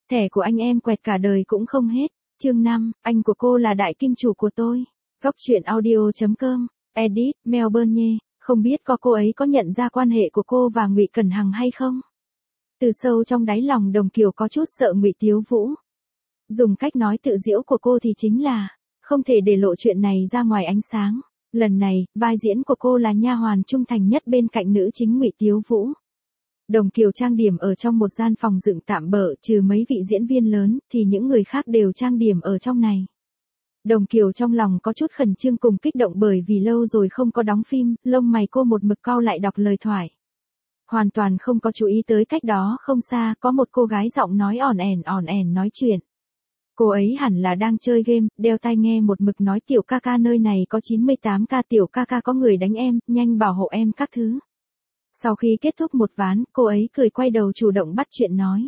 Thẻ của anh em quẹt cả đời cũng không hết. Chương 5, anh của cô là đại kim chủ của tôi. Góc truyện audio.com, edit, Melbourne nhé. Không biết cô ấy có nhận ra quan hệ của cô và Ngụy Cẩn Hằng hay không? Từ sâu trong đáy lòng Đồng Kiều có chút sợ Ngụy Tiếu Vũ. Dùng cách nói tự giễu của cô thì chính là không thể để lộ chuyện này ra ngoài ánh sáng. Lần này, vai diễn của cô là nha hoàn trung thành nhất bên cạnh nữ chính Ngụy Tiếu Vũ. Đồng Kiều trang điểm ở trong một gian phòng dựng tạm bợ, trừ mấy vị diễn viên lớn, thì những người khác đều trang điểm ở trong này. Đồng Kiều trong lòng có chút khẩn trương cùng kích động bởi vì lâu rồi không có đóng phim, lông mày cô một mực cau lại đọc lời thoại. Hoàn toàn không có chú ý tới cách đó không xa, có một cô gái giọng nói ỏn ẻn nói chuyện. Cô ấy hẳn là đang chơi game, đeo tai nghe một mực nói tiểu ca ca nơi này có 98k, tiểu ca ca có người đánh em, nhanh bảo hộ em các thứ. Sau khi kết thúc một ván, cô ấy cười quay đầu chủ động bắt chuyện nói.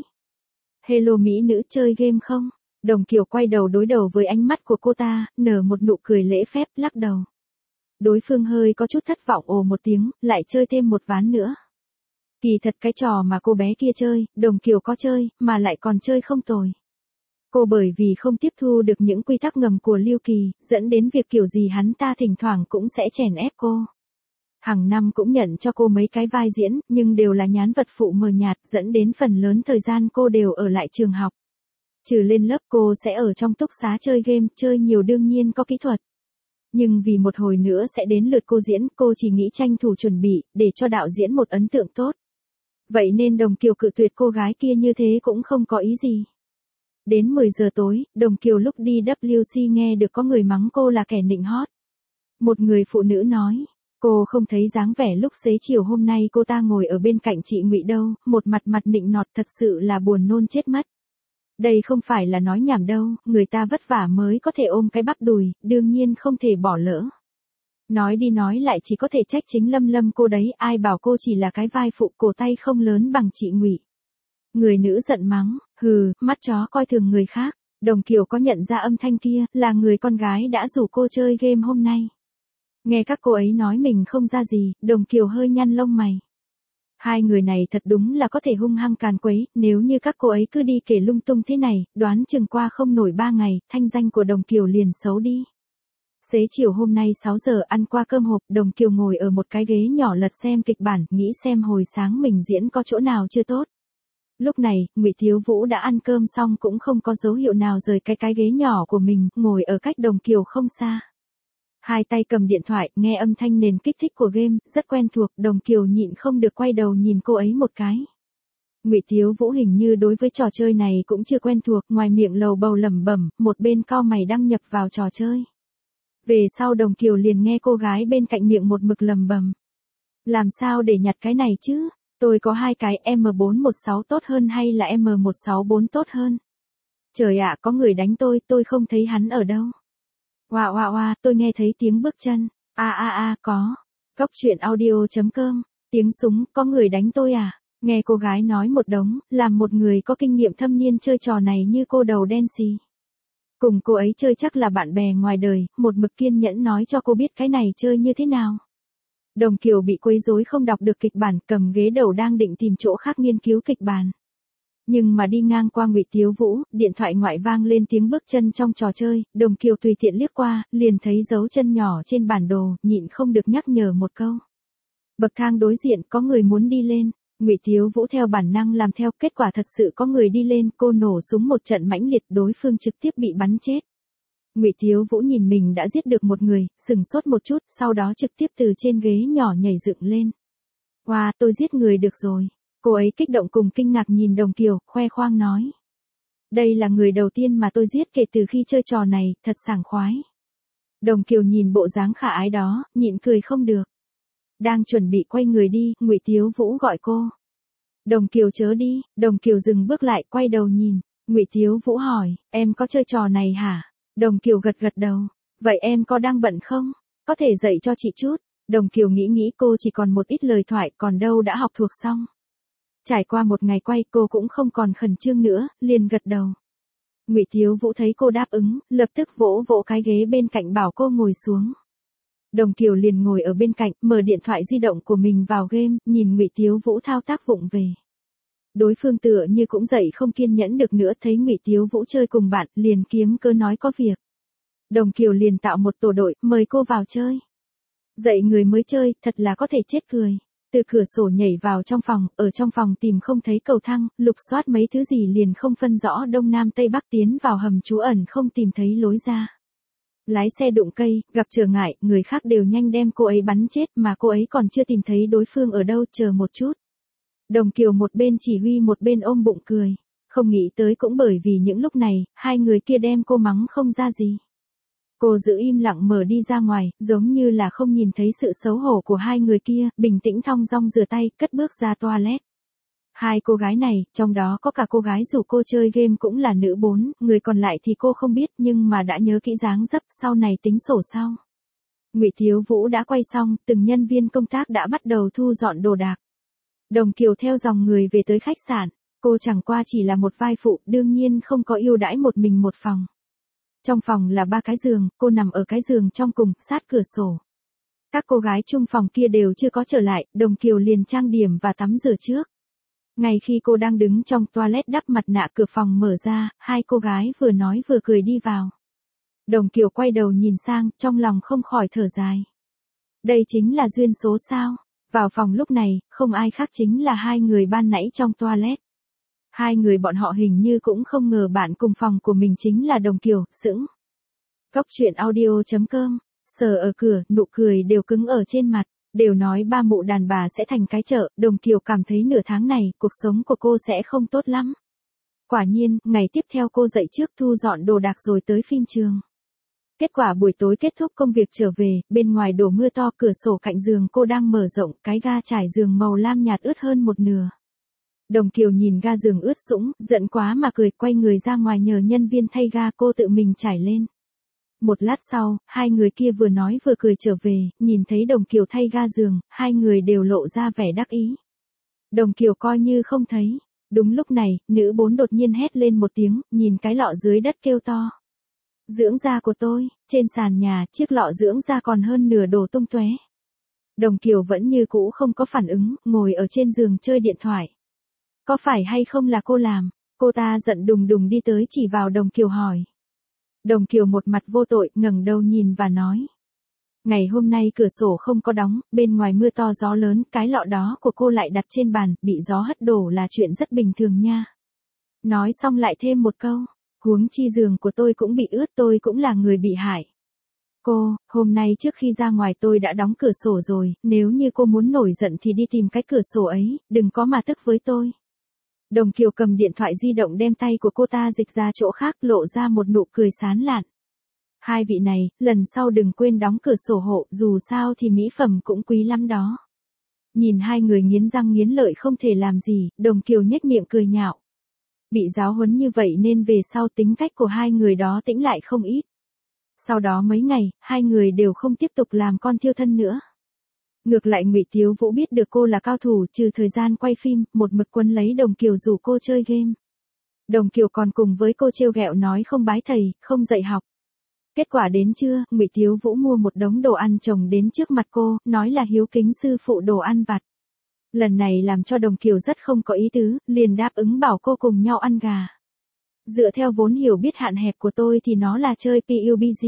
Hello mỹ nữ, chơi game không? Đồng Kiều quay đầu đối đầu với ánh mắt của cô ta, nở một nụ cười lễ phép, lắc đầu. Đối phương hơi có chút thất vọng ồ một tiếng, lại chơi thêm một ván nữa. Kỳ thật cái trò mà cô bé kia chơi, Đồng Kiều có chơi, mà lại còn chơi không tồi. Cô bởi vì không tiếp thu được những quy tắc ngầm của Lưu Kỳ, dẫn đến việc kiểu gì hắn ta thỉnh thoảng cũng sẽ chèn ép cô. Hàng năm cũng nhận cho cô mấy cái vai diễn, nhưng đều là nhán vật phụ mờ nhạt, dẫn đến phần lớn thời gian cô đều ở lại trường học. Trừ lên lớp cô sẽ ở trong túc xá chơi game, chơi nhiều đương nhiên có kỹ thuật. Nhưng vì một hồi nữa sẽ đến lượt cô diễn, cô chỉ nghĩ tranh thủ chuẩn bị, để cho đạo diễn một ấn tượng tốt. Vậy nên Đồng Kiều cự tuyệt cô gái kia như thế cũng không có ý gì. Đến 10 giờ tối, Đồng Kiều lúc đi WC nghe được có người mắng cô là kẻ nịnh hót. Một người phụ nữ nói, cô không thấy dáng vẻ lúc xế chiều hôm nay cô ta ngồi ở bên cạnh chị Ngụy đâu, một mặt nịnh nọt, thật sự là buồn nôn chết mất. Đây không phải là nói nhảm đâu, người ta vất vả mới có thể ôm cái bắp đùi, đương nhiên không thể bỏ lỡ. Nói đi nói lại chỉ có thể trách chính Lâm cô đấy, ai bảo cô chỉ là cái vai phụ, cổ tay không lớn bằng chị Ngụy. Người nữ giận mắng, hừ, mắt chó coi thường người khác. Đồng Kiều có nhận ra âm thanh kia, là người con gái đã rủ cô chơi game hôm nay. Nghe các cô ấy nói mình không ra gì, Đồng Kiều hơi nhăn lông mày. Hai người này thật đúng là có thể hung hăng càn quấy, nếu như các cô ấy cứ đi kể lung tung thế này, đoán chừng qua không nổi 3 ngày, thanh danh của Đồng Kiều liền xấu đi. Xế chiều hôm nay 6 giờ ăn qua cơm hộp, Đồng Kiều ngồi ở một cái ghế nhỏ lật xem kịch bản, nghĩ xem hồi sáng mình diễn có chỗ nào chưa tốt. Lúc này, Ngụy Tiếu Vũ đã ăn cơm xong cũng không có dấu hiệu nào rời cái ghế nhỏ của mình, ngồi ở cách Đồng Kiều không xa. Hai tay cầm điện thoại, nghe âm thanh nền kích thích của game, rất quen thuộc, Đồng Kiều nhịn không được quay đầu nhìn cô ấy một cái. Ngụy Tiếu Vũ hình như đối với trò chơi này cũng chưa quen thuộc, ngoài miệng lầu bầu lẩm bẩm, một bên cau mày đăng nhập vào trò chơi. Về sau Đồng Kiều liền nghe cô gái bên cạnh miệng một mực lẩm bẩm. Làm sao để nhặt cái này chứ? Tôi có hai cái, M416 tốt hơn hay là M164 tốt hơn? Trời ạ, có người đánh tôi không thấy hắn ở đâu. Oa, tôi nghe thấy tiếng bước chân. Có. Góc truyện audio.com, tiếng súng, có người đánh tôi à? Nghe cô gái nói một đống, làm một người có kinh nghiệm thâm niên chơi trò này như cô đầu đen xì. Cùng cô ấy chơi chắc là bạn bè ngoài đời, một mực kiên nhẫn nói cho cô biết cái này chơi như thế nào. Đồng Kiều bị quấy rối không đọc được kịch bản, cầm ghế đầu đang định tìm chỗ khác nghiên cứu kịch bản. Nhưng mà đi ngang qua Ngụy Tiếu Vũ, điện thoại ngoại vang lên tiếng bước chân trong trò chơi, Đồng Kiều tùy tiện liếc qua, liền thấy dấu chân nhỏ trên bản đồ, nhịn không được nhắc nhở một câu. Bậc thang đối diện có người muốn đi lên, Ngụy Tiếu Vũ theo bản năng làm theo, kết quả thật sự có người đi lên, cô nổ súng một trận mãnh liệt, đối phương trực tiếp bị bắn chết. Ngụy Tiếu Vũ nhìn mình đã giết được một người, sừng sốt một chút, sau đó trực tiếp từ trên ghế nhỏ nhảy dựng lên. Wow, tôi giết người được rồi. Cô ấy kích động cùng kinh ngạc nhìn Đồng Kiều, khoe khoang nói. Đây là người đầu tiên mà tôi giết kể từ khi chơi trò này, thật sảng khoái. Đồng Kiều nhìn bộ dáng khả ái đó, nhịn cười không được. Đang chuẩn bị quay người đi, Ngụy Tiếu Vũ gọi cô. Đồng Kiều chớ đi, Đồng Kiều dừng bước lại, quay đầu nhìn. Ngụy Tiếu Vũ hỏi, em có chơi trò này hả? Đồng Kiều gật đầu. Vậy em có đang bận không? Có thể dạy cho chị chút. Đồng Kiều nghĩ cô chỉ còn một ít lời thoại, còn đâu đã học thuộc xong. Trải qua một ngày quay cô cũng không còn khẩn trương nữa, liền gật đầu. Ngụy Tiếu Vũ thấy cô đáp ứng, lập tức vỗ cái ghế bên cạnh bảo cô ngồi xuống. Đồng Kiều liền ngồi ở bên cạnh, mở điện thoại di động của mình vào game, nhìn Ngụy Tiếu Vũ thao tác vụng về. Đối phương tựa như cũng dậy không kiên nhẫn được nữa, thấy Ngụy Tiếu Vũ chơi cùng bạn, liền kiếm cớ nói có việc. Đồng Kiều liền tạo một tổ đội, mời cô vào chơi. Dạy người mới chơi, thật là có thể chết cười. Từ cửa sổ nhảy vào trong phòng, ở trong phòng tìm không thấy cầu thang, lục soát mấy thứ gì liền không phân rõ đông nam tây bắc, tiến vào hầm trú ẩn không tìm thấy lối ra. Lái xe đụng cây, gặp trở ngại, người khác đều nhanh đem cô ấy bắn chết mà cô ấy còn chưa tìm thấy đối phương ở đâu, chờ một chút. Đồng Kiều một bên chỉ huy một bên ôm bụng cười. Không nghĩ tới cũng bởi vì những lúc này, hai người kia đem cô mắng không ra gì. Cô giữ im lặng mở đi ra ngoài, giống như là không nhìn thấy sự xấu hổ của hai người kia, bình tĩnh thong dong rửa tay, cất bước ra toilet. Hai cô gái này, trong đó có cả cô gái rủ cô chơi game cũng là nữ 4, người còn lại thì cô không biết nhưng mà đã nhớ kỹ dáng dấp, sau này tính sổ sau. Ngụy Tiếu Vũ đã quay xong, từng nhân viên công tác đã bắt đầu thu dọn đồ đạc. Đồng Kiều theo dòng người về tới khách sạn, cô chẳng qua chỉ là một vai phụ, đương nhiên không có ưu đãi một mình một phòng. Trong phòng là 3 cái giường, cô nằm ở cái giường trong cùng, sát cửa sổ. Các cô gái chung phòng kia đều chưa có trở lại, Đồng Kiều liền trang điểm và tắm rửa trước. Ngay khi cô đang đứng trong toilet đắp mặt nạ, cửa phòng mở ra, hai cô gái vừa nói vừa cười đi vào. Đồng Kiều quay đầu nhìn sang, trong lòng không khỏi thở dài. Đây chính là duyên số sao? Vào phòng lúc này, không ai khác chính là hai người ban nãy trong toilet. Hai người bọn họ hình như cũng không ngờ bạn cùng phòng của mình chính là Đồng Kiều, sững. Cốc truyện audio.com, sờ ở cửa, nụ cười đều cứng ở trên mặt, đều nói ba mụ đàn bà sẽ thành cái chợ, Đồng Kiều cảm thấy nửa tháng này, cuộc sống của cô sẽ không tốt lắm. Quả nhiên, ngày tiếp theo cô dậy trước thu dọn đồ đạc rồi tới phim trường. Kết quả buổi tối kết thúc công việc trở về, bên ngoài đổ mưa to, cửa sổ cạnh giường cô đang mở rộng, cái ga trải giường màu lam nhạt ướt hơn một nửa. Đồng Kiều nhìn ga giường ướt sũng, giận quá mà cười, quay người ra ngoài nhờ nhân viên thay ga, cô tự mình trải lên. Một lát sau, hai người kia vừa nói vừa cười trở về, nhìn thấy Đồng Kiều thay ga giường, hai người đều lộ ra vẻ đắc ý. Đồng Kiều coi như không thấy. Đúng lúc này, nữ 4 đột nhiên hét lên một tiếng, nhìn cái lọ dưới đất kêu to. Dưỡng da của tôi, trên sàn nhà, chiếc lọ dưỡng da còn hơn nửa đổ tung tóe. Đồng Kiều vẫn như cũ không có phản ứng, ngồi ở trên giường chơi điện thoại. Có phải hay không là cô làm? Cô ta giận đùng đùng đi tới chỉ vào Đồng Kiều hỏi. Đồng Kiều một mặt vô tội, ngẩng đầu nhìn và nói. Ngày hôm nay cửa sổ không có đóng, bên ngoài mưa to gió lớn, cái lọ đó của cô lại đặt trên bàn, bị gió hất đổ là chuyện rất bình thường nha. Nói xong lại thêm một câu. Huống chi giường của tôi cũng bị ướt, tôi cũng là người bị hại. Cô, hôm nay trước khi ra ngoài tôi đã đóng cửa sổ rồi, nếu như cô muốn nổi giận thì đi tìm cái cửa sổ ấy, đừng có mà tức với tôi. Đồng Kiều cầm điện thoại di động đem tay của cô ta dịch ra chỗ khác, lộ ra một nụ cười sán lạn. Hai vị này, lần sau đừng quên đóng cửa sổ hộ, dù sao thì mỹ phẩm cũng quý lắm đó. Nhìn hai người nghiến răng nghiến lợi không thể làm gì, Đồng Kiều nhếch miệng cười nhạo. Bị giáo huấn như vậy nên về sau tính cách của hai người đó tĩnh lại không ít. Sau đó mấy ngày, hai người đều không tiếp tục làm con thiêu thân nữa. Ngược lại Ngụy Tiếu Vũ biết được cô là cao thủ, trừ thời gian quay phim, một mực quấn lấy Đồng Kiều rủ cô chơi game. Đồng Kiều còn cùng với cô trêu ghẹo nói không bái thầy, không dạy học. Kết quả đến trưa, Ngụy Tiếu Vũ mua một đống đồ ăn chồng đến trước mặt cô, nói là hiếu kính sư phụ đồ ăn vặt. Lần này làm cho Đồng Kiều rất không có ý tứ, liền đáp ứng bảo cô cùng nhau ăn gà. Dựa theo vốn hiểu biết hạn hẹp của tôi thì nó là chơi PUBG.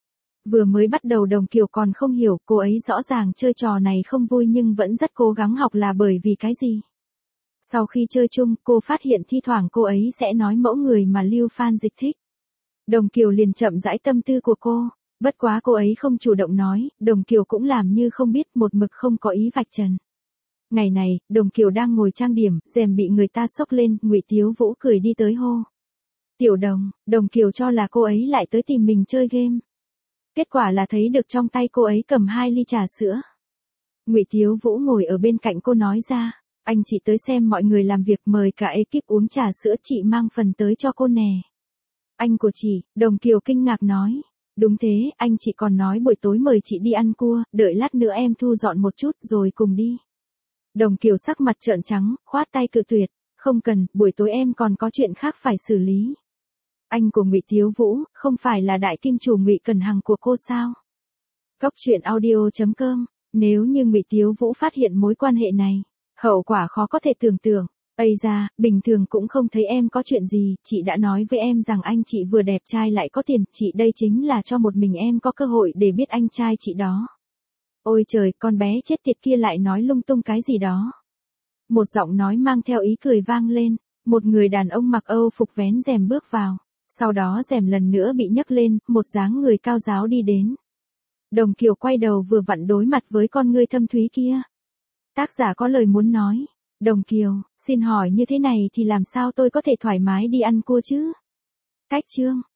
Vừa mới bắt đầu Đồng Kiều còn không hiểu, cô ấy rõ ràng chơi trò này không vui nhưng vẫn rất cố gắng học là bởi vì cái gì. Sau khi chơi chung, cô phát hiện thi thoảng cô ấy sẽ nói mẫu người mà Lưu Phan Dịch thích. Đồng Kiều liền chậm rãi tâm tư của cô, bất quá cô ấy không chủ động nói, Đồng Kiều cũng làm như không biết, một mực không có ý vạch trần. Ngày này, Đồng Kiều đang ngồi trang điểm, rèm bị người ta xốc lên, Ngụy Tiếu Vũ cười đi tới hô. Tiểu Đồng, Đồng Kiều cho là cô ấy lại tới tìm mình chơi game. Kết quả là thấy được trong tay cô ấy cầm 2 ly trà sữa. Ngụy Tiếu Vũ ngồi ở bên cạnh cô nói ra, anh chị tới xem mọi người làm việc, mời cả ekip uống trà sữa, chị mang phần tới cho cô nè. Anh của chị, Đồng Kiều kinh ngạc nói. Đúng thế, anh chị còn nói buổi tối mời chị đi ăn cua, đợi lát nữa em thu dọn một chút rồi cùng đi. Đồng Kiều sắc mặt trợn trắng, khoát tay cự tuyệt, không cần, buổi tối em còn có chuyện khác phải xử lý. Anh của Ngụy Tiếu Vũ, không phải là đại kim chủ Ngụy Cần Hằng của cô sao? Cốc truyện audio.com, nếu như Ngụy Tiếu Vũ phát hiện mối quan hệ này, hậu quả khó có thể tưởng tượng. Ây da, bình thường cũng không thấy em có chuyện gì, chị đã nói với em rằng anh chị vừa đẹp trai lại có tiền, chị đây chính là cho một mình em có cơ hội để biết anh trai chị đó. Ôi trời, con bé chết tiệt kia lại nói lung tung cái gì đó. Một giọng nói mang theo ý cười vang lên, một người đàn ông mặc Âu phục vén rèm bước vào. Sau đó rèm lần nữa bị nhấc lên, một dáng người cao ráo đi đến. Đồng Kiều quay đầu vừa vặn đối mặt với con ngươi thâm thúy kia. Tác giả có lời muốn nói. Đồng Kiều, xin hỏi như thế này thì làm sao tôi có thể thoải mái đi ăn cua chứ? Cách chương